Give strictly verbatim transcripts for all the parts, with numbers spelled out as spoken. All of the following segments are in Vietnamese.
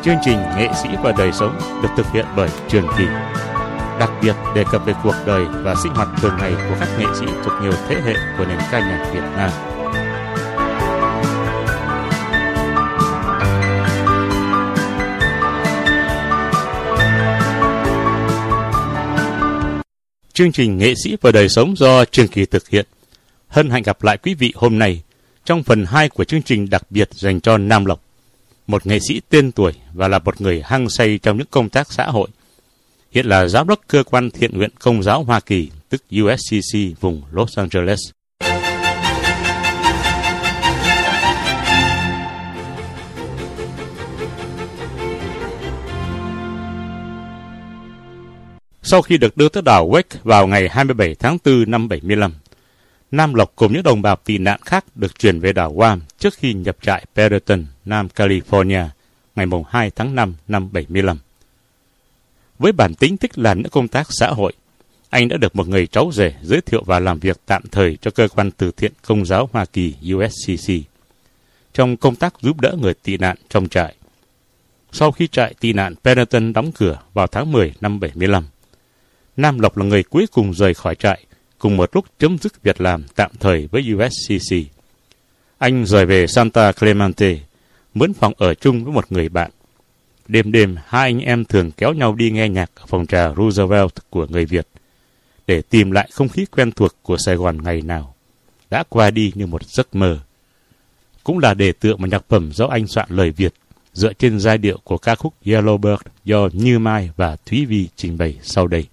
Chương trình Nghệ sĩ và đời sống được thực hiện bởi Trường Kỳ, đặc biệt đề cập về cuộc đời và sinh hoạt thường ngày của các nghệ sĩ thuộc nhiều thế hệ của nền ca nhạc Việt Nam. Chương trình Nghệ sĩ và đời sống do Trường Kỳ thực hiện hân hạnh gặp lại quý vị hôm nay trong phần hai của chương trình đặc biệt dành cho Nam Lộc, một nghệ sĩ tên tuổi và là một người hăng say trong những công tác xã hội. Hiện là giám đốc cơ quan thiện nguyện Công giáo Hoa Kỳ, tức U S C C vùng Los Angeles. Sau khi được đưa tới đảo Wake vào ngày hai mươi bảy tháng tư năm bảy mươi lăm, Nam Lộc cùng những đồng bào tị nạn khác được chuyển về đảo Guam trước khi nhập trại Perryton, Nam California, ngày hai tháng năm năm bảy mươi lăm. Với bản tính thích làm những công tác xã hội, anh đã được một người cháu rể giới thiệu vào làm việc tạm thời cho cơ quan từ thiện Công giáo Hoa Kỳ U S C C trong công tác giúp đỡ người tị nạn trong trại. Sau khi trại tị nạn Perryton đóng cửa vào tháng mười năm bảy mươi lăm, Nam Lộc là người cuối cùng rời khỏi trại, cùng một lúc chấm dứt việc làm tạm thời với U S C C. Anh rời về Santa Clemente, mướn phòng ở chung với một người bạn. Đêm đêm, hai anh em thường kéo nhau đi nghe nhạc ở phòng trà Roosevelt của người Việt, để tìm lại không khí quen thuộc của Sài Gòn ngày nào đã qua đi như một giấc mơ. Cũng là đề tựa một nhạc phẩm do anh soạn lời Việt, dựa trên giai điệu của ca khúc Yellowbird do Như Mai và Thúy Vi trình bày sau đây.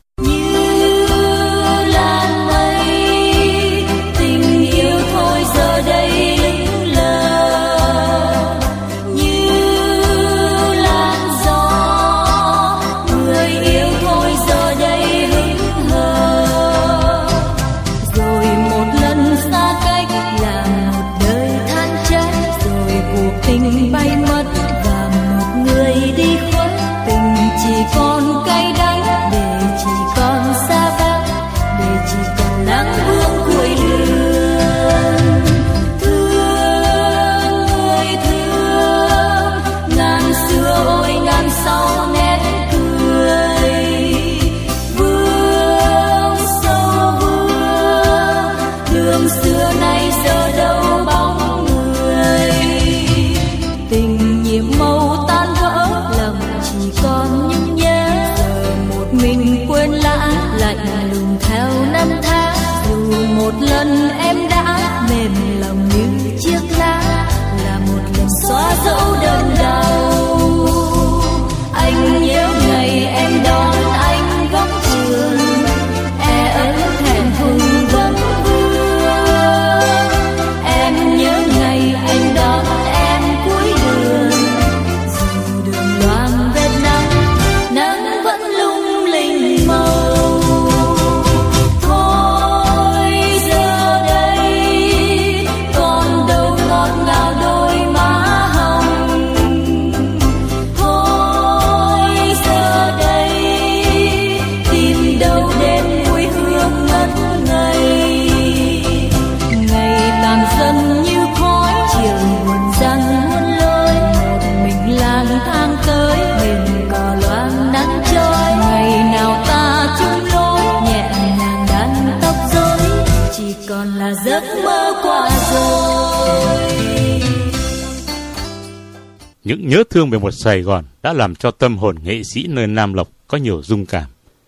Những nhớ thương về một Sài Gòn đã làm cho tâm hồn nghệ sĩ nơi Nam Lộc có nhiều rung cảm,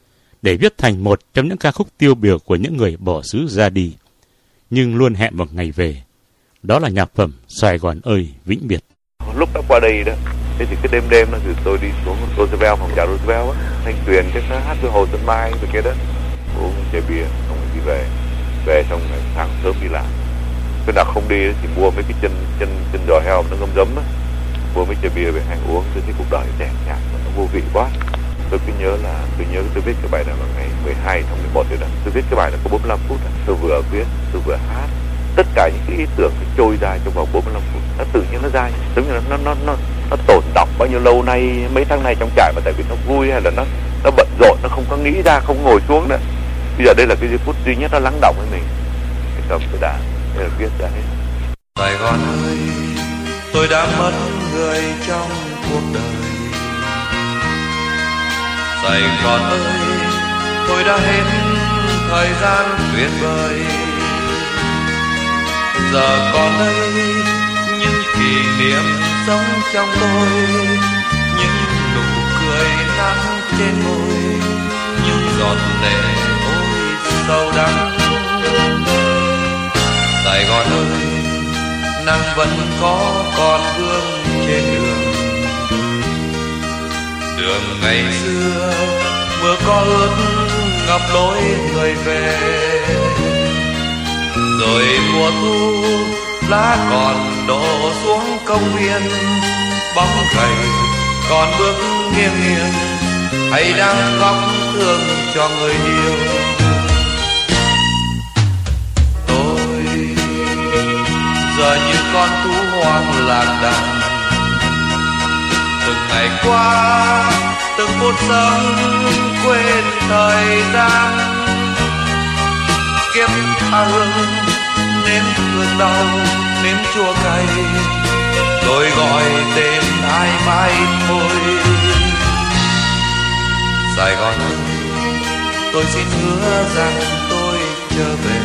để viết thành một trong những ca khúc tiêu biểu của những người bỏ xứ ra đi, nhưng luôn hẹn một ngày về. Đó là nhạc phẩm Sài Gòn ơi vĩnh biệt. Lúc đã qua đây đó, thế thì cái đêm đêm đó thì tôi đi xuống Roosevelt, phòng trà Roosevelt á, Thanh Tuyền cái hát với Hồ Xuân Mai rồi kia đó, uống chè bia, xong rồi đi về, về xong rồi sáng sớm đi làm. Cái nào không đi thì mua mấy cái chân chân chân giò heo nó ngâm giấm á, mua mấy chai bia về hàng uống. Tôi thấy cuộc đời tẻ nhạt mà nó vô vị quá. Tôi cứ nhớ là tôi nhớ tôi viết cái bài này vào ngày mười hai tháng mười một rồi đó. Tôi viết cái bài này có bốn mươi lăm phút đó. Tôi vừa viết, tôi vừa hát. Tất cả những cái ý tưởng nó trôi ra trong vòng bốn mươi lăm phút. Nó tự nhiên nó ra, giống như là nó nó nó nó tồn đọng bao nhiêu lâu nay, mấy tháng nay trong trại, mà tại vì nó vui hay là nó nó bận rộn, nó không có nghĩ ra, không ngồi xuống nữa. Bây giờ đây là cái giây phút duy nhất nó lắng động với mình. Cái cầm tôi đã để viết ra hết. Sài Gòn ơi, tôi đã mất người trong cuộc đời, Sài Gòn ơi, tôi đã hết thời gian tuyệt vời. Giờ còn đây những kỷ niệm sống trong tôi, những nụ cười nắng trên môi, những giọt lệ ôi sâu đắng. Sài Gòn ơi, nắng vẫn có còn vương trên đường. Đường ngày xưa mưa có ướt ngập lối người về. Rồi mùa thu lá còn đổ xuống công viên, bóng gầy còn bước nghiêng nghiêng, hay đang khóc thương cho người yêu. Tôi giờ như con thú hoang lạc đàn, từng ngày qua từng phút sống quên thời gian. Kiếp tha hương nếm thương đau, nếm chua cay, tôi gọi tên ai mãi thôi. Sài Gòn ơi, tôi xin hứa rằng tôi trở về.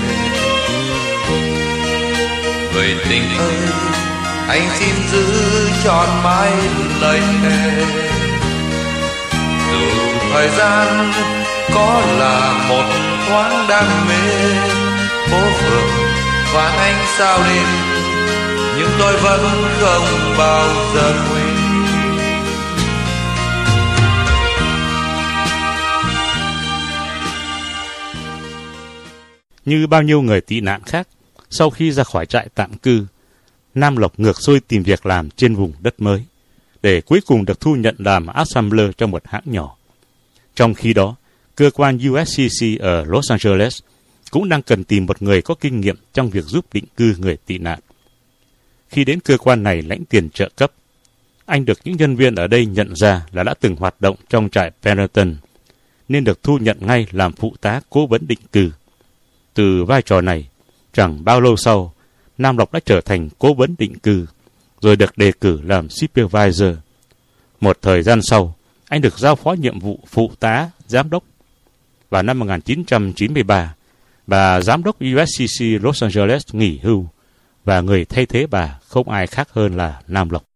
Người tình ơi, anh xin giữ trọn mãi lời thề. Dù thời gian có là một thoáng đam mê, phố phường phản ánh sao đêm, nhưng tôi vẫn không bao giờ quên. Như bao nhiêu người tị nạn khác, sau khi ra khỏi trại tạm cư, Nam Lộc ngược xuôi tìm việc làm trên vùng đất mới, để cuối cùng được thu nhận làm assembler trong một hãng nhỏ. Trong khi đó, cơ quan u ét xê xê ở Los Angeles cũng đang cần tìm một người có kinh nghiệm trong việc giúp định cư người tị nạn. Khi đến cơ quan này lãnh tiền trợ cấp, anh được những nhân viên ở đây nhận ra là đã từng hoạt động trong trại Pendleton, nên được thu nhận ngay làm phụ tá cố vấn định cư. Từ vai trò này, chẳng bao lâu sau, Nam Lộc đã trở thành cố vấn định cư, rồi được đề cử làm supervisor. Một thời gian sau, anh được giao phó nhiệm vụ phụ tá giám đốc. Vào năm một nghìn chín trăm chín mươi ba, bà giám đốc u ét xê xê Los Angeles nghỉ hưu, và người thay thế bà không ai khác hơn là Nam Lộc.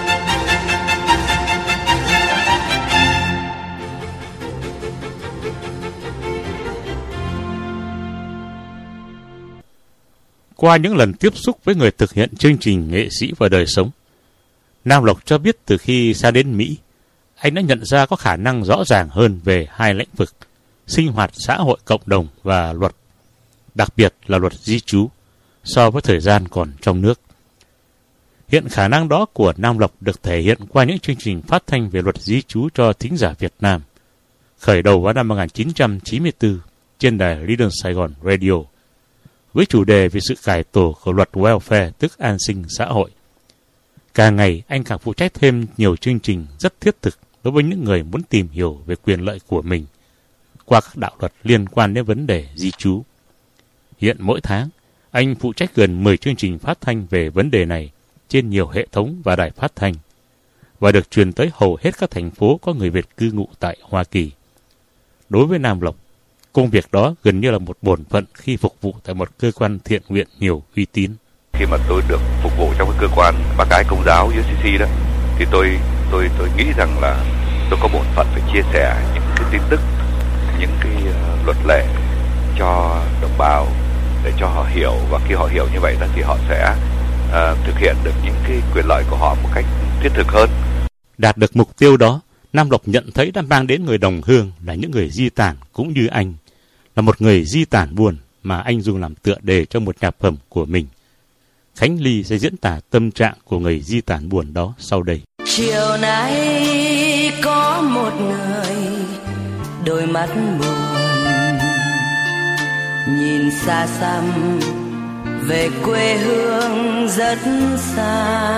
Qua những lần tiếp xúc với người thực hiện chương trình Nghệ sĩ và đời sống, Nam Lộc cho biết từ khi sang đến Mỹ, anh đã nhận ra có khả năng rõ ràng hơn về hai lĩnh vực: sinh hoạt xã hội cộng đồng và luật, đặc biệt là luật di trú, so với thời gian còn trong nước. Hiện khả năng đó của Nam Lộc được thể hiện qua những chương trình phát thanh về luật di trú cho thính giả Việt Nam, khởi đầu vào năm một nghìn chín trăm chín mươi tư trên đài Leader Sài Gòn Radio, với chủ đề về sự cải tổ của luật welfare, tức an sinh xã hội. Càng ngày, anh càng phụ trách thêm nhiều chương trình rất thiết thực đối với những người muốn tìm hiểu về quyền lợi của mình qua các đạo luật liên quan đến vấn đề di trú. Hiện mỗi tháng, anh phụ trách gần mười chương trình phát thanh về vấn đề này trên nhiều hệ thống và đài phát thanh, và được truyền tới hầu hết các thành phố có người Việt cư ngụ tại Hoa Kỳ. Đối với Nam Lộc, công việc đó gần như là một bổn phận khi phục vụ tại một cơ quan thiện nguyện nhiều uy tín. Khi mà tôi được phục vụ trong cái cơ quan bác ái công giáo u ét xê xê đó, thì tôi tôi tôi nghĩ rằng là tôi có bổn phận phải chia sẻ những cái tin tức, những cái uh, luật lệ cho đồng bào để cho họ hiểu, và khi họ hiểu như vậy đó thì họ sẽ uh, thực hiện được những cái quyền lợi của họ một cách thiết thực hơn. Đạt được mục tiêu đó, Nam Lộc nhận thấy đã mang đến người đồng hương là những người di tản cũng như anh, là một người di tản buồn mà anh dùng làm tựa đề cho một nhạc phẩm của mình. Khánh Ly sẽ diễn tả tâm trạng của người di tản buồn đó sau đây. Chiều nay có một người đôi mắt buồn, nhìn xa xăm về quê hương rất xa.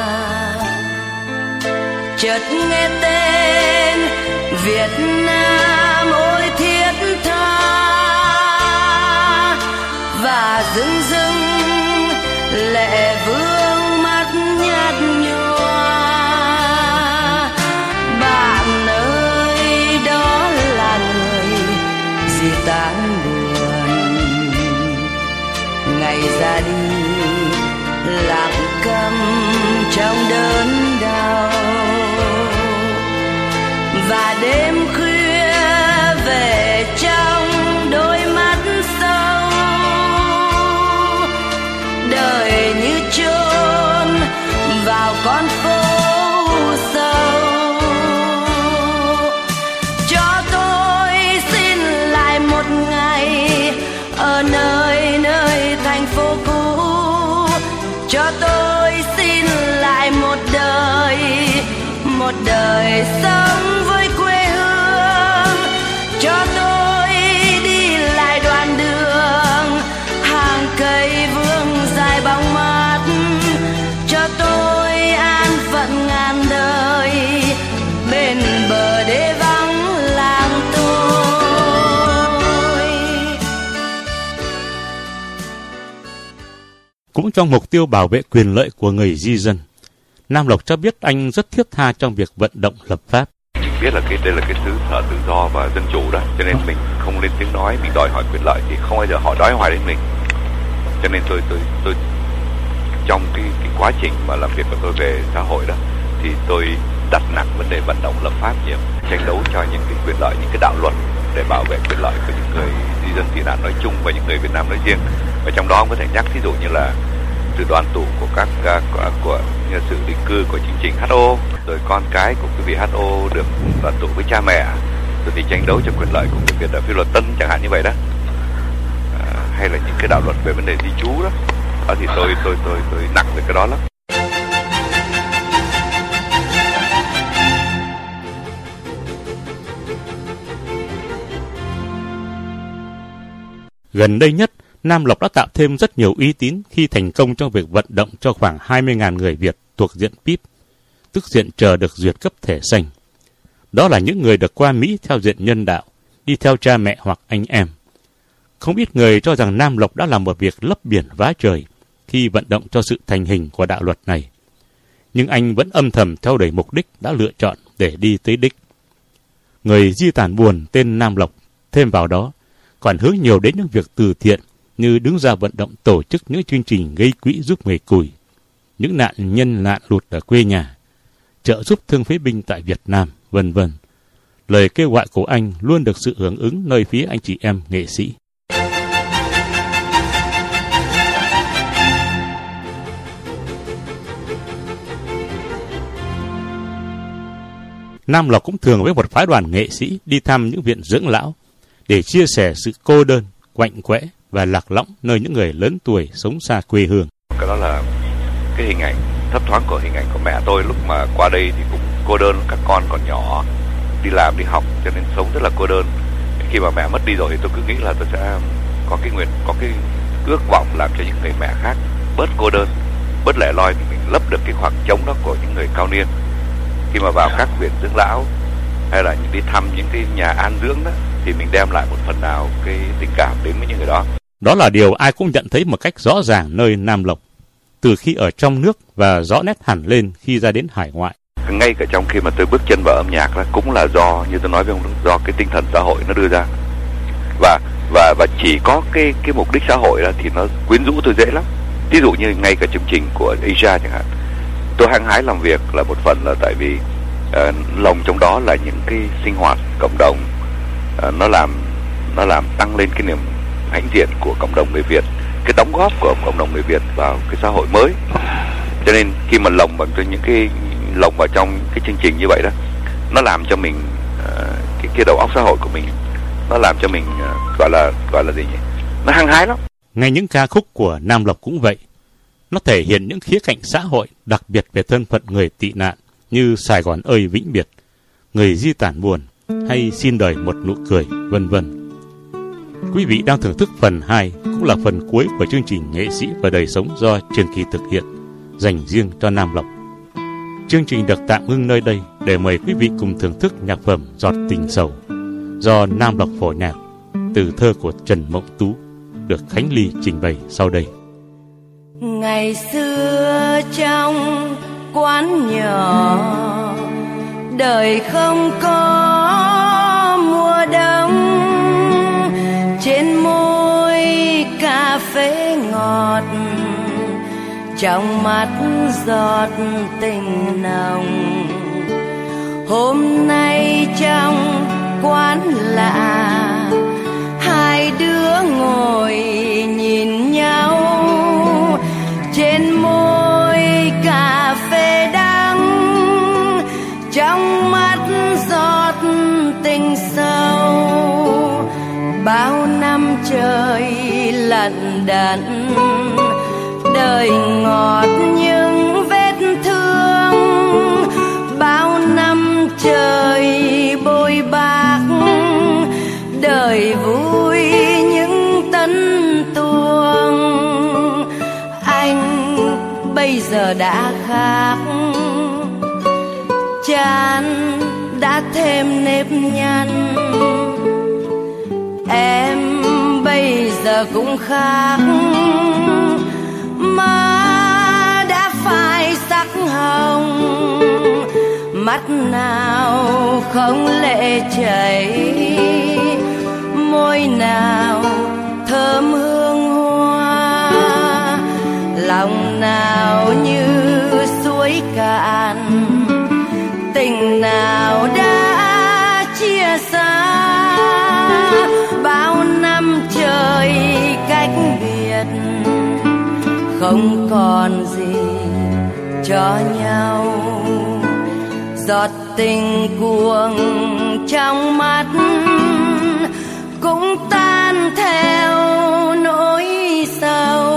Chợt nghe tên Việt Nam ôi thiết tha, và dưng dưng lệ vương mắt nhạt nhòa. Bạn ơi đó ra đi, lặng câm trong đớn đau. Và đêm khuya về trong đôi mắt sâu, đời như chôn vào con phố sâu. Cho tôi xin lại một ngày ở nơi nơi thành phố cũ, cho tôi xin lại một đời, một đời sống với quê hương. Cho tôi đi lại đoạn đường, hàng cây vương dài bóng mát. Cho tôi an phận ngàn đời, bên bờ đê vắng làng tôi. Cũng trong mục tiêu bảo vệ quyền lợi của người di dân, Nam Lộc cho biết anh rất thiết tha trong việc vận động lập pháp. Mình biết là cái đây là cái xứ sở tự do và dân chủ đó, cho nên mình không lên tiếng nói, mình đòi hỏi quyền lợi thì không bao giờ họ đói hoài đến mình. Cho nên tôi tôi tôi trong cái cái quá trình mà làm việc của tôi về xã hội đó, thì tôi đặt nặng vấn đề vận động lập pháp nhiều, tranh đấu cho những cái quyền lợi, những cái đạo luật để bảo vệ quyền lợi của những người di dân tị nạn nói chung và những người Việt Nam nói riêng. Và trong đó có thể nhắc ví dụ như là sự đoàn tụ của các của, của như sự định cư của chương trình hát o, rồi con cái của quý vị hát o được đoàn tụ với cha mẹ, rồi thì tranh đấu cho quyền lợi của người Việt ở phi luật Tân chẳng hạn như vậy đó, à, hay là những cái đạo luật về vấn đề di trú đó, đó thì tôi tôi tôi tôi nặng về cái đó lắm. Gần đây nhất, Nam Lộc đã tạo thêm rất nhiều uy tín khi thành công trong việc vận động cho khoảng hai mươi nghìn người Việt thuộc diện pê i pê, tức diện chờ được duyệt cấp thẻ xanh. Đó là những người được qua Mỹ theo diện nhân đạo, đi theo cha mẹ hoặc anh em. Không ít người cho rằng Nam Lộc đã làm một việc lấp biển vá trời khi vận động cho sự thành hình của đạo luật này. Nhưng anh vẫn âm thầm theo đuổi mục đích đã lựa chọn để đi tới đích. Người di tản buồn tên Nam Lộc thêm vào đó còn hướng nhiều đến những việc từ thiện như đứng ra vận động tổ chức những chương trình gây quỹ giúp người cùi, những nạn nhân nạn lụt ở quê nhà, trợ giúp thương phế binh tại Việt Nam, vân vân. Lời kêu gọi của anh luôn được sự hưởng ứng nơi phía anh chị em nghệ sĩ. Nam Lộc cũng thường với một phái đoàn nghệ sĩ đi thăm những viện dưỡng lão để chia sẻ sự cô đơn, quạnh quẽ và lạc lõng nơi những người lớn tuổi sống xa quê hương. Cái đó là cái hình ảnh thấp thoáng của hình ảnh của mẹ tôi lúc mà qua đây thì cũng cô đơn, các con còn nhỏ, đi làm đi học cho nên sống rất là cô đơn. Khi mà mẹ mất đi rồi thì tôi cứ nghĩ là tôi sẽ có cái nguyện, có cái ước vọng làm cho những người mẹ khác bớt cô đơn, bớt lẻ loi, thì mình lấp được cái khoảng trống đó của những người cao niên. Khi mà vào các viện dưỡng lão hay là đi thăm những cái nhà an dưỡng đó, thì mình đem lại một phần nào cái tình cảm đến với những người đó. Đó là điều ai cũng nhận thấy một cách rõ ràng nơi Nam Lộc, từ khi ở trong nước và rõ nét hẳn lên khi ra đến hải ngoại. Ngay cả trong khi mà tôi bước chân vào âm nhạc đó, cũng là do, như tôi nói với ông, do cái tinh thần xã hội nó đưa ra. Và và và chỉ có cái cái mục đích xã hội đó thì nó quyến rũ tôi dễ lắm. Ví dụ như ngay cả chương trình của Asia chẳng hạn, tôi hăng hái làm việc là một phần là tại vì uh, lòng trong đó là những cái sinh hoạt cộng đồng, uh, nó làm nó làm tăng lên cái niềm hãnh diện của cộng đồng người Việt, cái đóng góp của cộng đồng người Việt vào cái xã hội mới. Cho nên khi mà lồng vào những cái lồng vào trong cái chương trình như vậy đó, nó làm cho mình uh, cái cái đầu óc xã hội của mình, nó làm cho mình uh, gọi là gọi là gì nhỉ? Nó hăng hái lắm. Ngay những ca khúc của Nam Lộc cũng vậy. Nó thể hiện những khía cạnh xã hội đặc biệt về thân phận người tị nạn như Sài Gòn ơi vĩnh biệt, Người di tản buồn hay Xin đời một nụ cười, vân vân. Quý vị đang thưởng thức phần hai, cũng là phần cuối của chương trình Nghệ sĩ và đời sống do Trường Kỳ thực hiện, dành riêng cho Nam Lộc. Chương trình được tạm ngưng nơi đây để mời quý vị cùng thưởng thức nhạc phẩm Giọt tình sầu do Nam Lộc phổ nhạc từ thơ của Trần Mộng Tú, được Khánh Ly trình bày sau đây. Ngày xưa trong quán nhỏ, đời không có mùa đông, trên môi cà phê ngọt, trong mắt giọt tình nồng. Hôm nay trong quán lạ, hai đứa ngồi nhìn nhau, trên môi cà phê đắng, trong mắt giọt tình sâu. Bao năm trời lận đận, đời ngọt những vết thương. Bao năm trời bôi bạc, đời vui những tấn tuồng. Anh bây giờ đã khác, chán đã thêm nếp nhăn. Em bây giờ cũng khác, má đã phai sắc hồng. Mắt nào không lệ chảy, môi nào thơm hương hoa. Lòng nào như suối cạn, tình nào đã chia xa. Bao năm trời cách biệt, không còn gì cho nhau. Giọt tình cuồng trong mắt cũng tan theo nỗi sầu.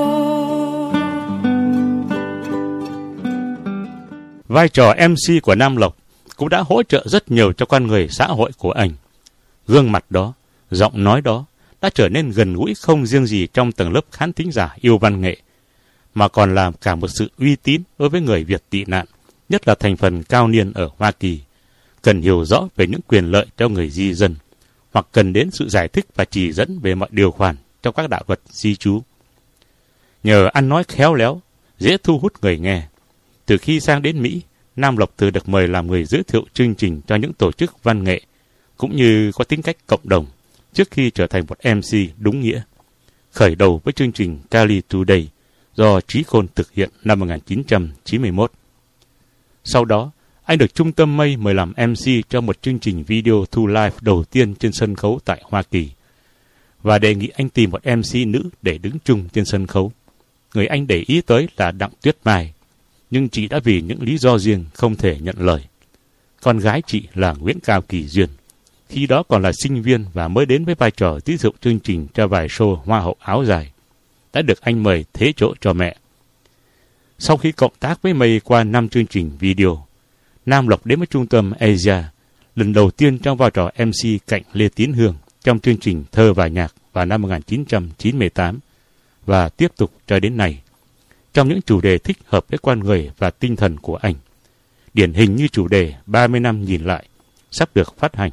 Vai trò em xê của Nam Lộc cũng đã hỗ trợ rất nhiều cho con người xã hội của anh. Gương mặt đó, giọng nói đó đã trở nên gần gũi không riêng gì trong tầng lớp khán thính giả yêu văn nghệ, mà còn làm cả một sự uy tín đối với người Việt tị nạn, nhất là thành phần cao niên ở Hoa Kỳ, cần hiểu rõ về những quyền lợi cho người di dân, hoặc cần đến sự giải thích và chỉ dẫn về mọi điều khoản trong các đạo luật di trú. Nhờ ăn nói khéo léo, dễ thu hút người nghe, từ khi sang đến Mỹ, Nam Lộc thường được mời làm người giới thiệu chương trình cho những tổ chức văn nghệ, cũng như có tính cách cộng đồng, trước khi trở thành một em xê đúng nghĩa. Khởi đầu với chương trình Cali Today do Trí Khôn thực hiện năm một nghìn chín trăm chín mươi mốt. Sau đó, anh được Trung tâm Mây mời làm em xê cho một chương trình video thu live đầu tiên trên sân khấu tại Hoa Kỳ, và đề nghị anh tìm một em xê nữ để đứng chung trên sân khấu. Người anh để ý tới là Đặng Tuyết Mai, nhưng chị đã vì những lý do riêng không thể nhận lời. Con gái chị là Nguyễn Cao Kỳ Duyên, khi đó còn là sinh viên và mới đến với vai trò giới thiệu chương trình cho vài show Hoa hậu áo dài, đã được anh mời thế chỗ cho mẹ. Sau khi cộng tác với Mây qua năm chương trình video, Nam Lộc đến với trung tâm Asia, lần đầu tiên trong vai trò em xê cạnh Lê Tiến Hương trong chương trình Thơ và Nhạc vào năm một nghìn chín trăm chín mươi tám, và tiếp tục cho đến nay, trong những chủ đề thích hợp với con người và tinh thần của anh. Điển hình như chủ đề ba mươi năm nhìn lại, sắp được phát hành.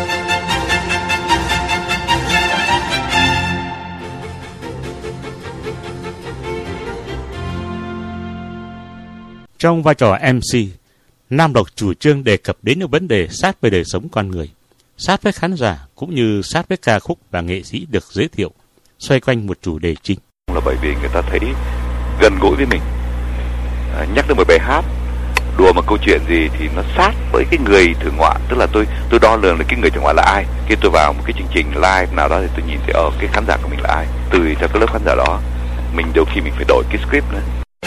Trong vai trò em xê, Nam Lộc chủ trương đề cập đến những vấn đề sát với đời sống con người, sát với khán giả cũng như sát với ca khúc và nghệ sĩ được giới thiệu, xoay quanh một chủ đề chính. Là bởi vì người ta thấy gần gũi với mình, à, nhắc đến một bài hát, đùa một câu chuyện gì thì nó sát với cái người thưởng ngoạn. Tức là tôi tôi đo lường là cái người thưởng ngoạn là ai. Khi tôi vào một cái chương trình live nào đó thì tôi nhìn thấy ở cái khán giả của mình là ai. Tùy theo cái lớp khán giả đó, mình đôi khi mình phải đổi cái script nữa.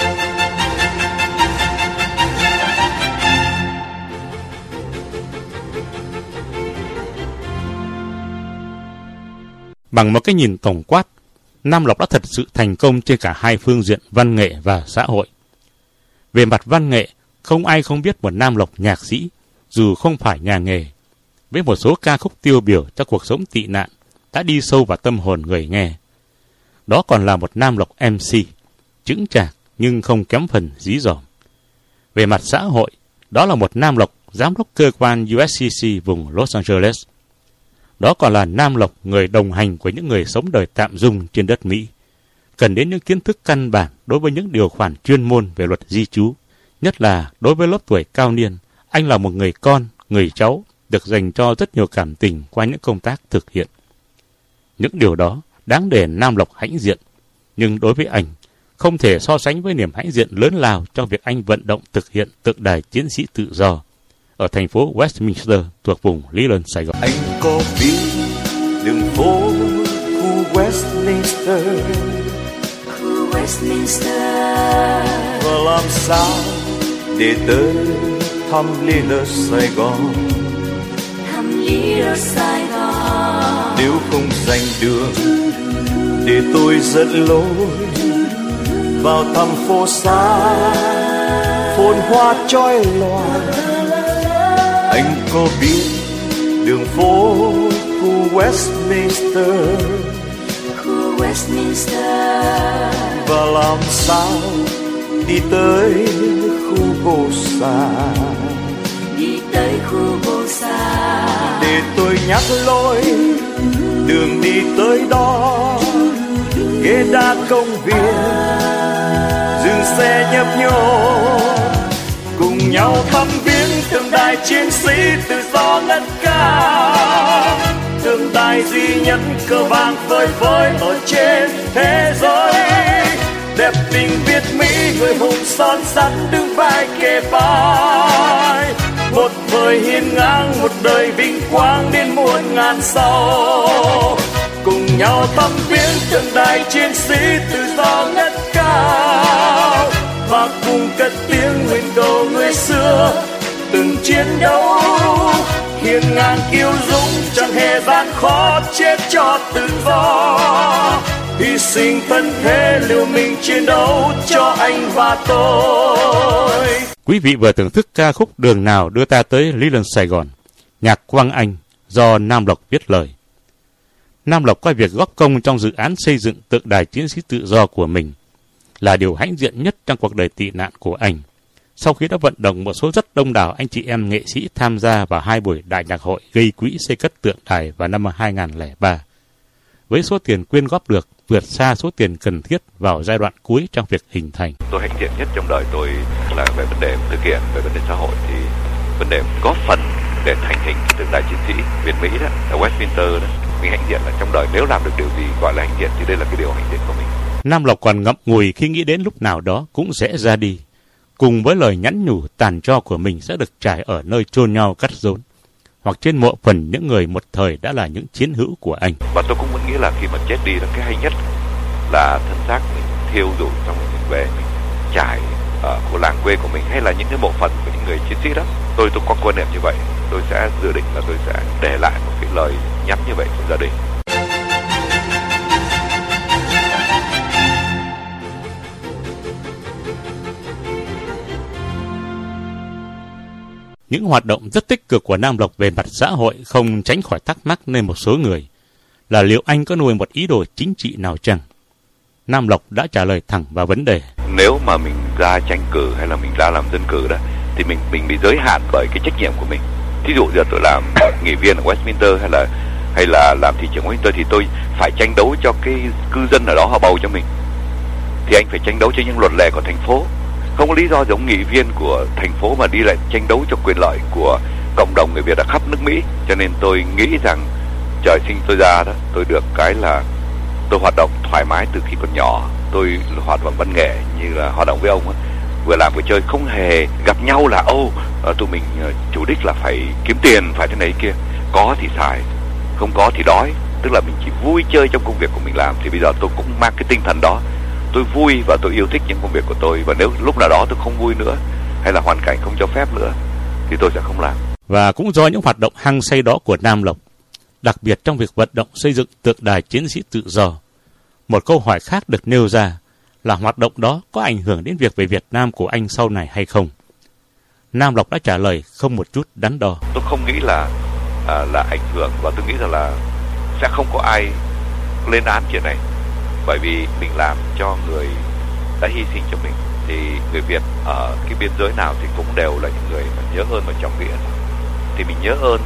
Bằng một cái nhìn tổng quát, Nam Lộc đã thật sự thành công trên cả hai phương diện văn nghệ và xã hội. Về mặt văn nghệ, không ai không biết một Nam Lộc nhạc sĩ, dù không phải nhà nghề, với một số ca khúc tiêu biểu cho cuộc sống tị nạn đã đi sâu vào tâm hồn người nghe. Đó còn là một Nam Lộc em xê, chững chạc nhưng không kém phần dí dỏm. Về mặt xã hội, đó là một Nam Lộc giám đốc cơ quan u ét xê xê vùng Los Angeles. Đó còn là Nam Lộc, người đồng hành của những người sống đời tạm dung trên đất Mỹ, cần đến những kiến thức căn bản đối với những điều khoản chuyên môn về luật di trú. Nhất là đối với lớp tuổi cao niên, anh là một người con, người cháu, được dành cho rất nhiều cảm tình qua những công tác thực hiện. Những điều đó đáng để Nam Lộc hãnh diện Nhưng đối với anh, không thể so sánh với niềm hãnh diện lớn lao trong việc anh vận động thực hiện tượng đài chiến sĩ tự do ở thành phố Westminster thuộc vùng Lý Sơn, Sài Gòn. Anh có biết đường phố khu Westminster, khu Westminster, và làm sao để tới thăm Lý Sơn Sài Gòn, thăm Lý Sơn Sài Gòn. Nếu không dành đường để tôi dẫn lối vào thăm phố xa phồn hoa chói lòa. Anh có biết đường phố khu Westminster, khu Westminster, và làm sao đi tới khu Bồ Xà, đi tới khu Bồ Xà, để tôi nhắc lối đường đi tới đó. Ghế đá công viên, dừng xe nhấp nhô, cùng nhau thăm viếng tượng đài chiến sĩ tự do ngất cao, tượng đài duy nhất cờ vàng phơi phới ở trên thế giới. Đẹp tình Việt Mỹ, người hùng son sắt đứng vai kề vai, một thời hiên ngang, một đời vinh quang đến muôn ngàn sau. Cùng nhau thăm viếng tượng đài chiến sĩ tự do ngất cao, và cùng cất tiếng nguyện cầu người xưa từng chiến đấu hiên ngang kiêu dũng, chẳng hề gian khó chết cho tự do, hy sinh thân thế liều mình chiến đấu cho anh và tôi. Quý vị vừa thưởng thức ca khúc Đường Nào Đưa Ta Tới Lý Sơn Sài Gòn, nhạc Quang Anh do Nam Lộc viết lời. Nam Lộc coi việc góp công trong dự án xây dựng tượng đài chiến sĩ tự do của mình là điều hãnh diện nhất trong cuộc đời tị nạn của anh, sau khi đã vận động một số rất đông đảo anh chị em nghệ sĩ tham gia vào hai buổi đại nhạc hội gây quỹ xây cất tượng đài vào năm hai không không ba, với số tiền quyên góp được vượt xa số tiền cần thiết vào giai đoạn cuối trong việc hình thành. Tôi hãnh diện nhất trong đời tôi là về vấn đề thực hiện, về vấn đề xã hội, thì vấn đề góp phần để thành hình tượng đài chiến sĩ Việt Mỹ đó, ở Westminster đó. Mình hãnh diện là trong đời nếu làm được điều gì gọi là hãnh diện thì đây là cái điều hãnh diện của mình. Nam Lộc còn ngậm ngùi khi nghĩ đến lúc nào đó cũng sẽ ra đi, cùng với lời nhắn nhủ tàn tro của mình sẽ được trải ở nơi chôn nhau cắt rốn, hoặc trên mộ phần những người một thời đã là những chiến hữu của anh. Và tôi cũng vẫn nghĩ là khi mà chết đi là cái hay nhất là thân xác mình thiêu rụi, xong rồi mình về mình trải ở của làng quê của mình, hay là những cái mộ phần của những người chiến sĩ đó. Tôi tôi có quan niệm như vậy, tôi sẽ dự định là tôi sẽ để lại một cái lời nhắn như vậy cho gia đình. Những hoạt động rất tích cực của Nam Lộc về mặt xã hội không tránh khỏi thắc mắc nên một số người là liệu anh có nuôi một ý đồ chính trị nào chăng? Nam Lộc đã trả lời thẳng vào vấn đề. Nếu mà mình ra tranh cử hay là mình ra làm dân cử đó, thì mình mình bị giới hạn bởi cái trách nhiệm của mình. Thí dụ giờ tôi làm nghị viên ở Westminster hay là hay là làm thị trưởng Westminster thì tôi phải tranh đấu cho cái cư dân ở đó họ bầu cho mình. Thì anh phải tranh đấu cho những luật lệ của thành phố. Không có lý do giống nghị viên của thành phố mà đi lại tranh đấu cho quyền lợi của cộng đồng người Việt ở khắp nước Mỹ. Cho nên tôi nghĩ rằng trời sinh tôi ra đó, tôi được cái là tôi hoạt động thoải mái từ khi còn nhỏ. Tôi hoạt động văn nghệ như là hoạt động với ông ấy, vừa làm vừa chơi, không hề gặp nhau là ô oh, tụi mình chủ đích là phải kiếm tiền, phải thế này kia. Có thì xài, không có thì đói. Tức là mình chỉ vui chơi trong công việc của mình làm. Thì bây giờ tôi cũng mang cái tinh thần đó. Tôi vui và tôi yêu thích những công việc của tôi. Và nếu lúc nào đó tôi không vui nữa, hay là hoàn cảnh không cho phép nữa, thì tôi sẽ không làm. Và cũng do những hoạt động hăng say đó của Nam Lộc, đặc biệt trong việc vận động xây dựng tượng đài chiến sĩ tự do, một câu hỏi khác được nêu ra là hoạt động đó có ảnh hưởng đến việc về Việt Nam của anh sau này hay không? Nam Lộc đã trả lời không một chút đắn đo. Tôi không nghĩ là à, là ảnh hưởng, và tôi nghĩ rằng là sẽ không có ai lên án chuyện này, bởi vì mình làm cho người đã hy sinh cho mình. Thì người Việt ở cái biên giới nào thì cũng đều là những người mà nhớ ơn và trọng nghĩa. Thì mình nhớ ơn,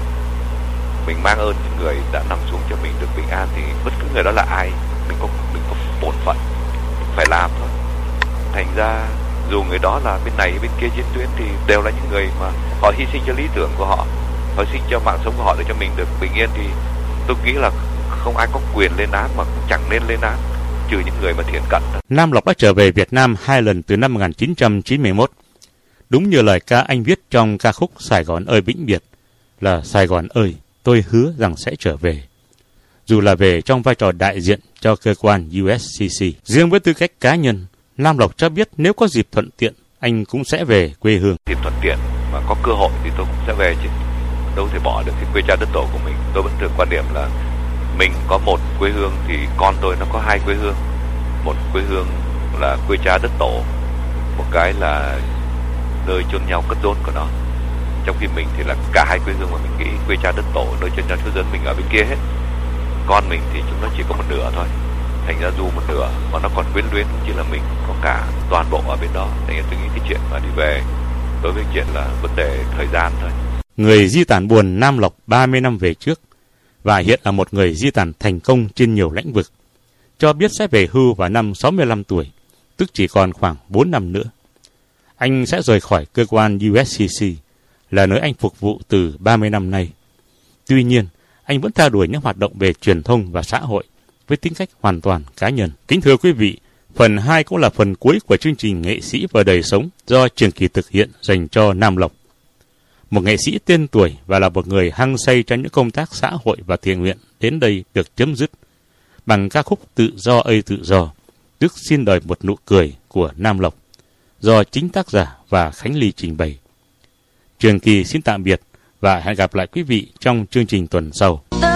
mình mang ơn những người đã nằm xuống cho mình được bình an, thì bất cứ người đó là ai, mình có mình có bổn phận phải làm thôi. Thành ra dù người đó là bên này bên kia chiến tuyến thì đều là những người mà họ hy sinh cho lý tưởng của họ, họ hy sinh cho mạng sống của họ để cho mình được bình yên, thì tôi nghĩ là không ai có quyền lên án mà cũng chẳng nên lên án. trừ những người mà thiện cận. Nam Lộc đã trở về Việt Nam hai lần từ năm một nghìn chín trăm chín mươi mốt. Đúng như lời ca anh viết trong ca khúc Sài Gòn ơi vĩnh biệt là Sài Gòn ơi, tôi hứa rằng sẽ trở về. Dù là về trong vai trò đại diện cho cơ quan u ét xê xê. Riêng với tư cách cá nhân, Nam Lộc cho biết nếu có dịp thuận tiện, anh cũng sẽ về quê hương. Dịp thuận tiện mà có cơ hội thì tôi cũng sẽ về chứ. Đâu thể bỏ được cái quê cha đất tổ của mình. Tôi vẫn thường quan điểm là mình có một quê hương thì con tôi nó có hai quê hương. Một quê hương là quê cha đất tổ, một cái là nơi chôn nhau cất rốn của nó. Trong khi mình thì là cả hai quê hương mà mình nghĩ quê cha đất tổ, nơi chôn nhau cất rốn mình ở bên kia hết. Con mình thì chúng nó chỉ có một nửa thôi. Thành ra dù một nửa mà nó còn quyến luyến chỉ là mình có cả toàn bộ ở bên đó. Thành ra tôi nghĩ cái chuyện mà đi về đối với chuyện là vấn đề thời gian thôi. Người di tản buồn Nam Lộc ba mươi năm về trước và hiện là một người di tản thành công trên nhiều lĩnh vực, cho biết sẽ về hưu vào năm sáu mươi lăm tuổi, tức chỉ còn khoảng bốn năm nữa. Anh sẽ rời khỏi cơ quan u ét xê xê, là nơi anh phục vụ từ ba mươi năm nay. Tuy nhiên, anh vẫn theo đuổi những hoạt động về truyền thông và xã hội với tính cách hoàn toàn cá nhân. Kính thưa quý vị, phần hai cũng là phần cuối của chương trình Nghệ sĩ và đời sống do Trường Kỳ thực hiện dành cho Nam Lộc. Một nghệ sĩ tên tuổi và là một người hăng say trong những công tác xã hội và thiện nguyện đến đây được chấm dứt bằng ca khúc Tự do ơi tự do, tức Xin đời một nụ cười của Nam Lộc, do chính tác giả và Khánh Ly trình bày. Trường Kỳ xin tạm biệt và hẹn gặp lại quý vị trong chương trình tuần sau.